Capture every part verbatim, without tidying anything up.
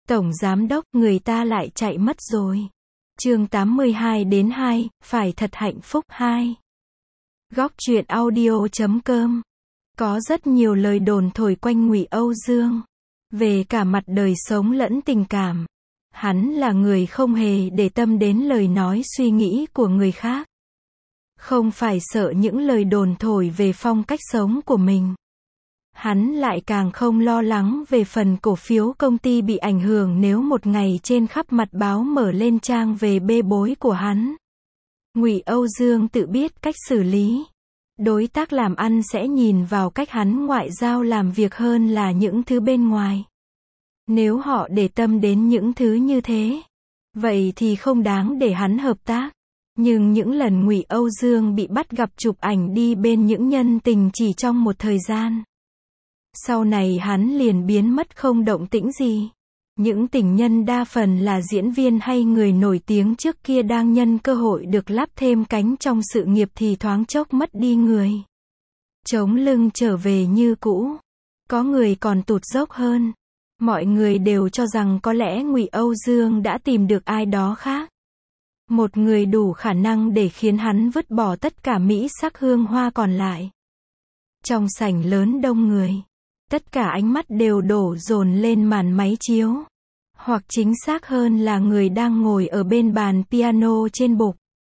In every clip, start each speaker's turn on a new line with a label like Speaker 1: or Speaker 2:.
Speaker 1: Tổng giám đốc, người ta lại chạy mất rồi. Chương tám mươi hai đến hai, phải thật hạnh phúc hai. Góc truyện audio chấm com. Có rất nhiều lời đồn thổi quanh Ngụy Âu Dương, về cả mặt đời sống lẫn tình cảm. Hắn là người không hề để tâm đến lời nói suy nghĩ của người khác. Không phải sợ những lời đồn thổi về phong cách sống của mình. Hắn lại càng không lo lắng về phần cổ phiếu công ty bị ảnh hưởng nếu một ngày trên khắp mặt báo mở lên trang về bê bối của hắn. Ngụy Âu Dương tự biết cách xử lý. Đối tác làm ăn sẽ nhìn vào cách hắn ngoại giao làm việc hơn là những thứ bên ngoài. Nếu họ để tâm đến những thứ như thế, vậy thì không đáng để hắn hợp tác. Nhưng những lần Ngụy Âu Dương bị bắt gặp chụp ảnh đi bên những nhân tình chỉ trong một thời gian, sau này hắn liền biến mất không động tĩnh gì. Những tình nhân đa phần là diễn viên hay người nổi tiếng trước kia đang nhân cơ hội được lắp thêm cánh trong sự nghiệp thì thoáng chốc mất đi người. Chống lưng trở về như cũ. Có người còn tụt dốc hơn. Mọi người đều cho rằng có lẽ Ngụy Âu Dương đã tìm được ai đó khác. Một người đủ khả năng để khiến hắn vứt bỏ tất cả mỹ sắc hương hoa còn lại. Trong sảnh lớn đông người, tất cả ánh mắt đều đổ dồn lên màn máy chiếu. Hoặc chính xác hơn là người đang ngồi ở bên bàn piano trên bục.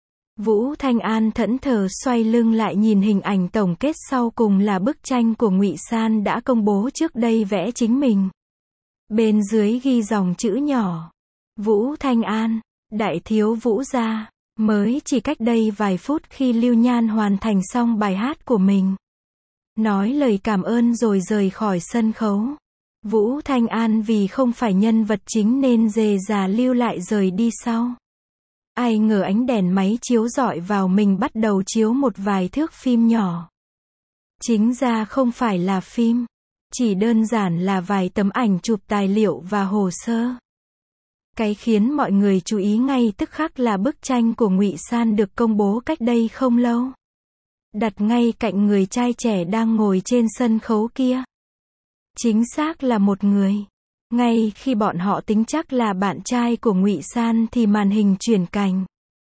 Speaker 1: Vũ Thanh An thẫn thờ xoay lưng lại nhìn hình ảnh tổng kết sau cùng là bức tranh của Ngụy San đã công bố trước đây vẽ chính mình. Bên dưới ghi dòng chữ nhỏ. Vũ Thanh An, đại thiếu Vũ gia, mới chỉ cách đây vài phút khi Lưu Nhan hoàn thành xong bài hát của mình. Nói lời cảm ơn rồi rời khỏi sân khấu. Vũ Thanh An vì không phải nhân vật chính nên dề dà lưu lại rời đi sau. Ai ngờ ánh đèn máy chiếu rọi vào mình bắt đầu chiếu một vài thước phim nhỏ. Chính ra không phải là phim, chỉ đơn giản là vài tấm ảnh chụp tài liệu và hồ sơ. Cái khiến mọi người chú ý ngay tức khắc là bức tranh của Ngụy San được công bố cách đây không lâu. Đặt ngay cạnh người trai trẻ đang ngồi trên sân khấu kia. Chính xác là một người. Ngay khi bọn họ tính chắc là bạn trai của Ngụy San thì màn hình chuyển cảnh.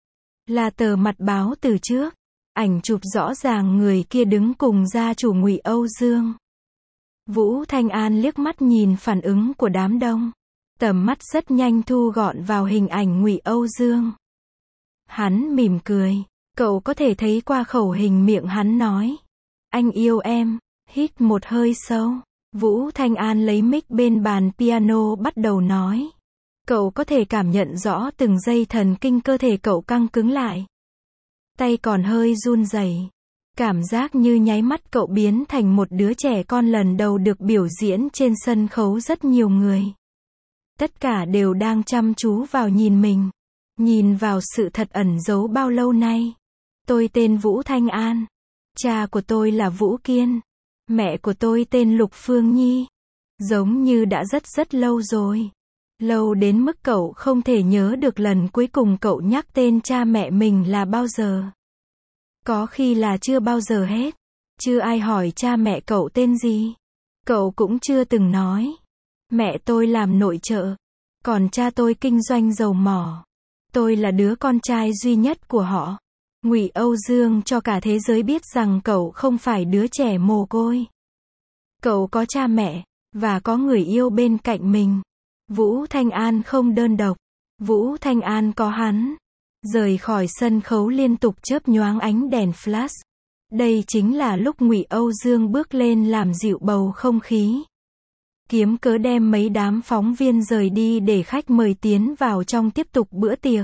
Speaker 1: Là tờ mặt báo từ trước. Ảnh chụp rõ ràng người kia đứng cùng gia chủ Ngụy Âu Dương. Vũ Thanh An liếc mắt nhìn phản ứng của đám đông. Tầm mắt rất nhanh thu gọn vào hình ảnh Ngụy Âu Dương. Hắn mỉm cười. Cậu có thể thấy qua khẩu hình miệng hắn nói. Anh yêu em. Hít một hơi sâu. Vũ Thanh An lấy mic bên bàn piano bắt đầu nói. Cậu có thể cảm nhận rõ từng dây thần kinh cơ thể cậu căng cứng lại. Tay còn hơi run rẩy. Cảm giác như nháy mắt cậu biến thành một đứa trẻ con lần đầu được biểu diễn trên sân khấu rất nhiều người. Tất cả đều đang chăm chú vào nhìn mình. Nhìn vào sự thật ẩn giấu bao lâu nay. Tôi tên Vũ Thanh An. Cha của tôi là Vũ Kiên. Mẹ của tôi tên Lục Phương Nhi. Giống như đã rất rất lâu rồi. Lâu đến mức cậu không thể nhớ được lần cuối cùng cậu nhắc tên cha mẹ mình là bao giờ. Có khi là chưa bao giờ hết. Chưa ai hỏi cha mẹ cậu tên gì. Cậu cũng chưa từng nói. Mẹ tôi làm nội trợ. Còn cha tôi kinh doanh dầu mỏ. Tôi là đứa con trai duy nhất của họ. Ngụy Âu Dương cho cả thế giới biết rằng cậu không phải đứa trẻ mồ côi. Cậu có cha mẹ, và có người yêu bên cạnh mình. Vũ Thanh An không đơn độc. Vũ Thanh An có hắn. Rời khỏi sân khấu liên tục chớp nhoáng ánh đèn flash. Đây chính là lúc Ngụy Âu Dương bước lên làm dịu bầu không khí. Kiếm cớ đem mấy đám phóng viên rời đi để khách mời tiến vào trong tiếp tục bữa tiệc.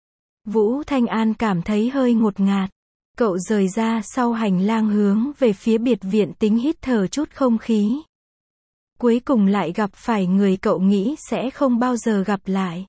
Speaker 1: Vũ Thanh An cảm thấy hơi ngột ngạt. Cậu rời ra sau hành lang hướng về phía biệt viện tính hít thở chút không khí. Cuối cùng lại gặp phải người cậu nghĩ sẽ không bao giờ gặp lại.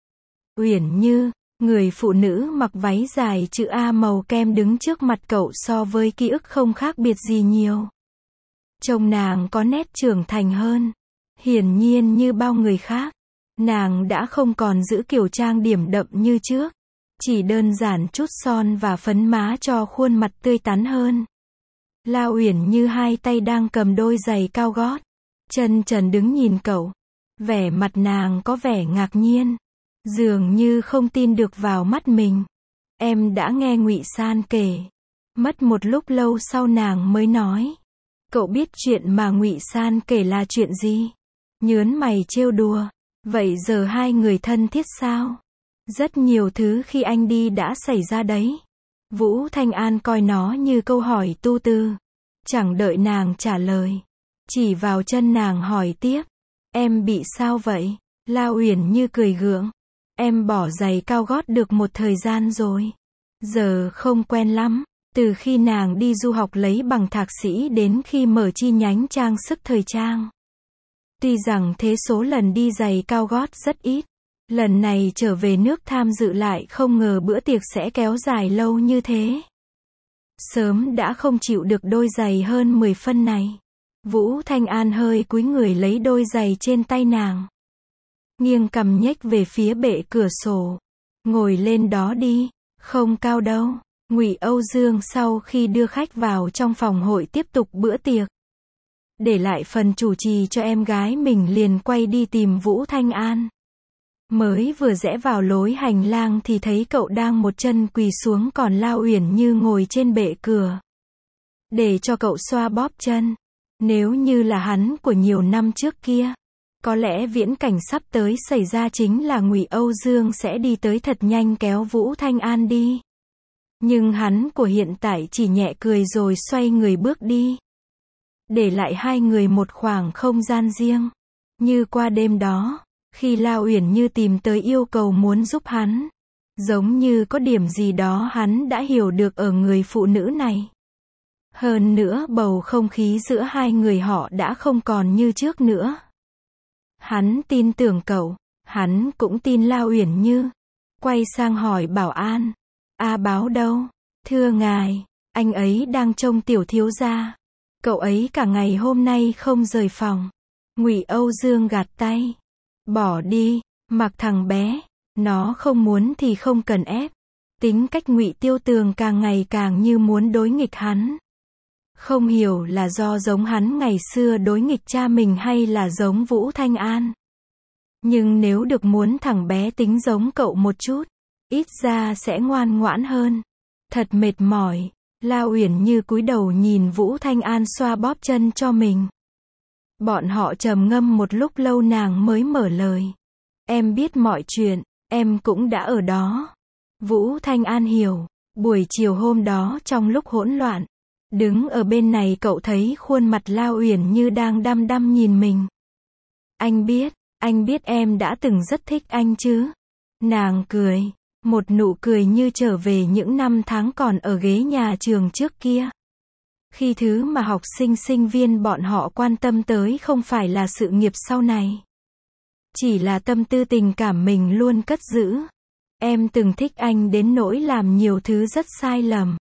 Speaker 1: Uyển Như, người phụ nữ mặc váy dài chữ A màu kem đứng trước mặt cậu so với ký ức không khác biệt gì nhiều. Trông nàng có nét trưởng thành hơn. Hiển nhiên như bao người khác, nàng đã không còn giữ kiểu trang điểm đậm như trước. Chỉ đơn giản chút son và phấn má cho khuôn mặt tươi tắn hơn. La Uyển Như hai tay đang cầm đôi giày cao gót. Chân trần đứng nhìn cậu. Vẻ mặt nàng có vẻ ngạc nhiên, dường như không tin được vào mắt mình. Em đã nghe Ngụy San kể. Mất một lúc lâu sau nàng mới nói. Cậu biết chuyện mà Ngụy San kể là chuyện gì? Nhớn mày trêu đùa. Vậy giờ hai người thân thiết sao? Rất nhiều thứ khi anh đi đã xảy ra đấy. Vũ Thanh An coi nó như câu hỏi tu tư. Chẳng đợi nàng trả lời. Chỉ vào chân nàng hỏi tiếp. Em bị sao vậy? La Uyển Như cười gượng. Em bỏ giày cao gót được một thời gian rồi. Giờ không quen lắm. Từ khi nàng đi du học lấy bằng thạc sĩ đến khi mở chi nhánh trang sức thời trang. Tuy rằng thế số lần đi giày cao gót rất ít. Lần này trở về nước tham dự lại không ngờ bữa tiệc sẽ kéo dài lâu như thế. Sớm đã không chịu được đôi giày hơn mười phân này. Vũ Thanh An hơi cúi người lấy đôi giày trên tay nàng. Nghiêng cằm nhếch về phía bệ cửa sổ. Ngồi lên đó đi, không cao đâu. Ngụy Âu Dương sau khi đưa khách vào trong phòng hội tiếp tục bữa tiệc. Để lại phần chủ trì cho em gái mình liền quay đi tìm Vũ Thanh An. Mới vừa rẽ vào lối hành lang thì thấy cậu đang một chân quỳ xuống còn La Uyển Như ngồi trên bệ cửa. Để cho cậu xoa bóp chân. Nếu như là hắn của nhiều năm trước kia, có lẽ viễn cảnh sắp tới xảy ra chính là Ngụy Âu Dương sẽ đi tới thật nhanh kéo Vũ Thanh An đi. Nhưng hắn của hiện tại chỉ nhẹ cười rồi xoay người bước đi. Để lại hai người một khoảng không gian riêng. Như qua đêm đó, khi La Uyển Như tìm tới yêu cầu muốn giúp hắn. Giống như có điểm gì đó hắn đã hiểu được ở người phụ nữ này. Hơn nữa bầu không khí giữa hai người họ đã không còn như trước nữa. Hắn tin tưởng cậu, hắn cũng tin La Uyển Như. Quay sang hỏi bảo an. A Báo đâu? Thưa ngài, anh ấy đang trông tiểu thiếu gia. Cậu ấy cả ngày hôm nay không rời phòng. Ngụy Âu Dương gạt tay. Bỏ đi, mặc thằng bé. Nó không muốn thì không cần ép. Tính cách Ngụy Tiêu Tường càng ngày càng như muốn đối nghịch hắn. Không hiểu là do giống hắn ngày xưa đối nghịch cha mình hay là giống Vũ Thanh An. Nhưng nếu được muốn thằng bé tính giống cậu một chút, ít ra sẽ ngoan ngoãn hơn. Thật mệt mỏi. La Uyển Như cúi đầu nhìn Vũ Thanh An xoa bóp chân cho mình. Bọn họ trầm ngâm một lúc lâu nàng mới mở lời. Em biết mọi chuyện, em cũng đã ở đó. Vũ Thanh An hiểu. Buổi chiều hôm đó trong lúc hỗn loạn, đứng ở bên này cậu thấy khuôn mặt La Uyển Như đang đăm đăm nhìn mình. Anh biết, anh biết em đã từng rất thích anh chứ. Nàng cười. Một nụ cười như trở về những năm tháng còn ở ghế nhà trường trước kia. Khi thứ mà học sinh sinh viên bọn họ quan tâm tới không phải là sự nghiệp sau này. Chỉ là tâm tư tình cảm mình luôn cất giữ. Em từng thích anh đến nỗi làm nhiều thứ rất sai lầm.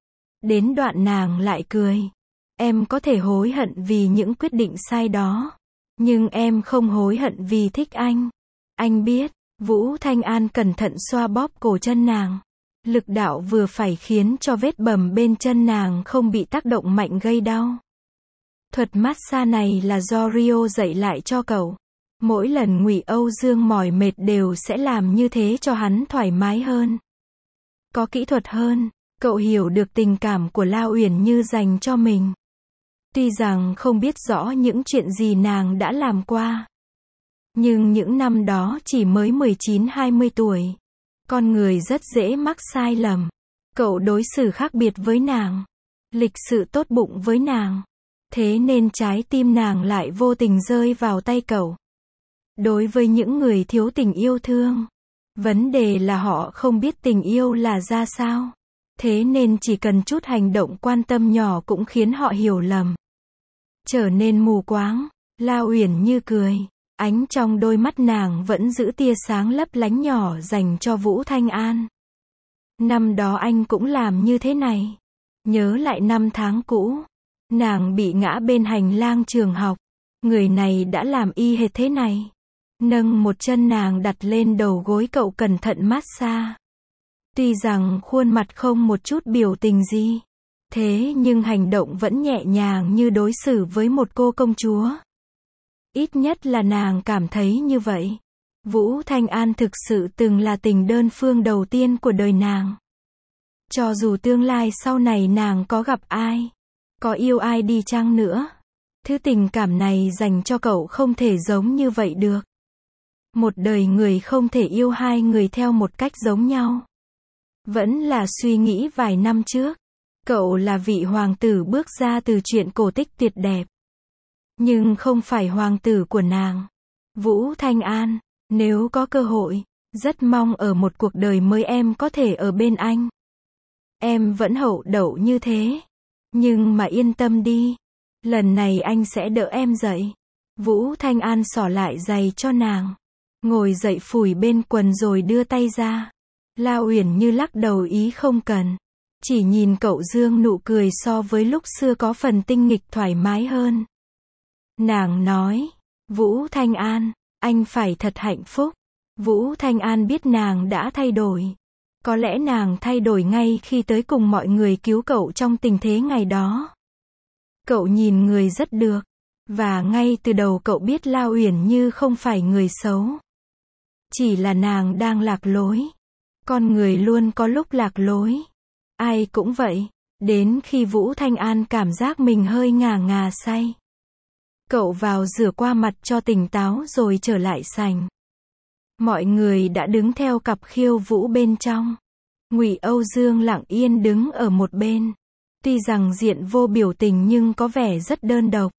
Speaker 1: Đến đoạn nàng lại cười. Em có thể hối hận vì những quyết định sai đó. Nhưng em không hối hận vì thích anh. Anh biết. Vũ Thanh An cẩn thận xoa bóp cổ chân nàng. Lực đạo vừa phải khiến cho vết bầm bên chân nàng không bị tác động mạnh gây đau. Thuật massage này là do Rio dạy lại cho cậu. Mỗi lần Ngụy Âu Dương mỏi mệt đều sẽ làm như thế cho hắn thoải mái hơn. Có kỹ thuật hơn, cậu hiểu được tình cảm của La Uyển Như dành cho mình. Tuy rằng không biết rõ những chuyện gì nàng đã làm qua. Nhưng những năm đó chỉ mới mười chín hai mươi tuổi. Con người rất dễ mắc sai lầm. Cậu đối xử khác biệt với nàng. Lịch sự tốt bụng với nàng. Thế nên trái tim nàng lại vô tình rơi vào tay cậu. Đối với những người thiếu tình yêu thương, vấn đề là họ không biết tình yêu là ra sao. Thế nên chỉ cần chút hành động quan tâm nhỏ cũng khiến họ hiểu lầm. Trở nên mù quáng. La Uyển Như cười. Ánh trong đôi mắt nàng vẫn giữ tia sáng lấp lánh nhỏ dành cho Vũ Thanh An. Năm đó anh cũng làm như thế này. Nhớ lại năm tháng cũ. Nàng bị ngã bên hành lang trường học. Người này đã làm y hệt thế này. Nâng một chân nàng đặt lên đầu gối cậu cẩn thận massage. Tuy rằng khuôn mặt không một chút biểu tình gì. Thế nhưng hành động vẫn nhẹ nhàng như đối xử với một cô công chúa. Ít nhất là nàng cảm thấy như vậy. Vũ Thanh An thực sự từng là tình đơn phương đầu tiên của đời nàng. Cho dù tương lai sau này nàng có gặp ai, có yêu ai đi chăng nữa, thứ tình cảm này dành cho cậu không thể giống như vậy được. Một đời người không thể yêu hai người theo một cách giống nhau. Vẫn là suy nghĩ vài năm trước, cậu là vị hoàng tử bước ra từ truyện cổ tích tuyệt đẹp. Nhưng không phải hoàng tử của nàng. Vũ Thanh An, nếu có cơ hội, rất mong ở một cuộc đời mới em có thể ở bên anh. Em vẫn hậu đậu như thế. Nhưng mà yên tâm đi. Lần này anh sẽ đỡ em dậy. Vũ Thanh An xỏ lại giày cho nàng. Ngồi dậy phủi bên quần rồi đưa tay ra. La Uyển Như lắc đầu ý không cần. Chỉ nhìn cậu dương nụ cười so với lúc xưa có phần tinh nghịch thoải mái hơn. Nàng nói, Vũ Thanh An, anh phải thật hạnh phúc. Vũ Thanh An biết nàng đã thay đổi. Có lẽ nàng thay đổi ngay khi tới cùng mọi người cứu cậu trong tình thế ngày đó. Cậu nhìn người rất được. Và ngay từ đầu cậu biết La Uyển Như không phải người xấu. Chỉ là nàng đang lạc lối. Con người luôn có lúc lạc lối. Ai cũng vậy. Đến khi Vũ Thanh An cảm giác mình hơi ngà ngà say. Cậu vào rửa qua mặt cho tỉnh táo rồi trở lại sảnh. Mọi người đã đứng theo cặp khiêu vũ bên trong. Ngụy Âu Dương lặng yên đứng ở một bên. Tuy rằng diện vô biểu tình nhưng có vẻ rất đơn độc.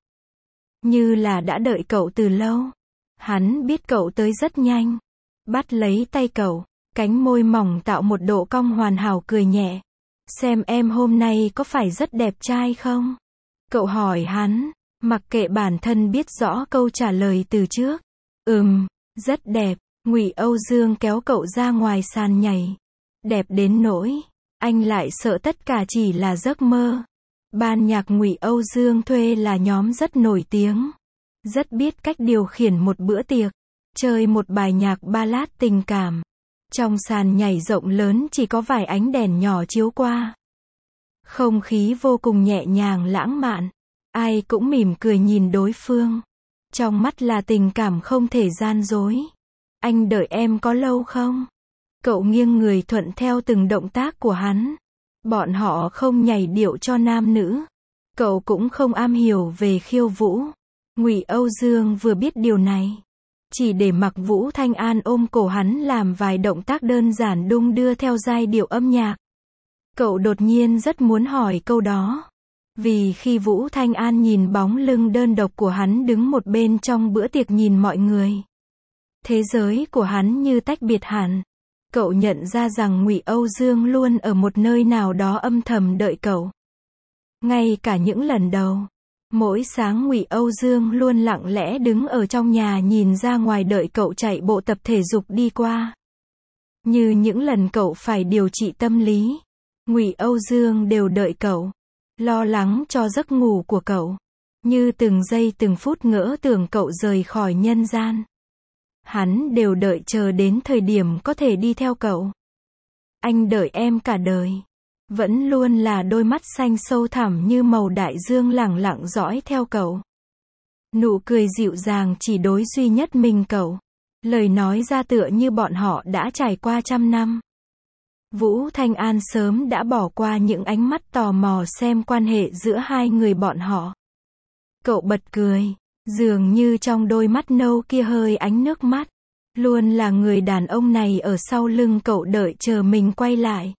Speaker 1: Như là đã đợi cậu từ lâu. Hắn biết cậu tới rất nhanh. Bắt lấy tay cậu. Cánh môi mỏng tạo một độ cong hoàn hảo cười nhẹ. Xem em hôm nay có phải rất đẹp trai không? Cậu hỏi hắn. Mặc kệ bản thân biết rõ câu trả lời từ trước. Ừm, rất đẹp. Ngụy Âu Dương kéo cậu ra ngoài sàn nhảy. Đẹp đến nỗi, anh lại sợ tất cả chỉ là giấc mơ. Ban nhạc Ngụy Âu Dương thuê là nhóm rất nổi tiếng. Rất biết cách điều khiển một bữa tiệc. Chơi một bài nhạc ballad tình cảm. Trong sàn nhảy rộng lớn chỉ có vài ánh đèn nhỏ chiếu qua. Không khí vô cùng nhẹ nhàng lãng mạn. Ai cũng mỉm cười nhìn đối phương. Trong mắt là tình cảm không thể gian dối. Anh đợi em có lâu không? Cậu nghiêng người thuận theo từng động tác của hắn. Bọn họ không nhảy điệu cho nam nữ. Cậu cũng không am hiểu về khiêu vũ. Ngụy Âu Dương vừa biết điều này. Chỉ để mặc Vũ Thanh An ôm cổ hắn làm vài động tác đơn giản đung đưa theo giai điệu âm nhạc. Cậu đột nhiên rất muốn hỏi câu đó. Vì khi Vũ Thanh An nhìn bóng lưng đơn độc của hắn đứng một bên trong bữa tiệc nhìn mọi người. Thế giới của hắn như tách biệt hẳn. Cậu nhận ra rằng Ngụy Âu Dương luôn ở một nơi nào đó âm thầm đợi cậu. Ngay cả những lần đầu. Mỗi sáng Ngụy Âu Dương luôn lặng lẽ đứng ở trong nhà nhìn ra ngoài đợi cậu chạy bộ tập thể dục đi qua. Như những lần cậu phải điều trị tâm lý. Ngụy Âu Dương đều đợi cậu. Lo lắng cho giấc ngủ của cậu. Như từng giây từng phút ngỡ tưởng cậu rời khỏi nhân gian. Hắn đều đợi chờ đến thời điểm có thể đi theo cậu. Anh đợi em cả đời. Vẫn luôn là đôi mắt xanh sâu thẳm như màu đại dương lẳng lặng dõi theo cậu. Nụ cười dịu dàng chỉ đối duy nhất mình cậu. Lời nói ra tựa như bọn họ đã trải qua trăm năm. Vũ Thanh An sớm đã bỏ qua những ánh mắt tò mò xem quan hệ giữa hai người bọn họ. Cậu bật cười. Dường như trong đôi mắt nâu kia hơi ánh nước mắt. Luôn là người đàn ông này ở sau lưng cậu đợi chờ mình quay lại.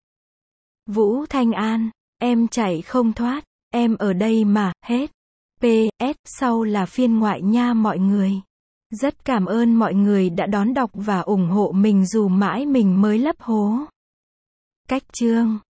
Speaker 1: Vũ Thanh An, em chạy không thoát, em ở đây mà, hết. pê ét sau là phiên ngoại nha mọi người. Rất cảm ơn mọi người đã đón đọc và ủng hộ mình dù mãi mình mới lấp hố. Cách chương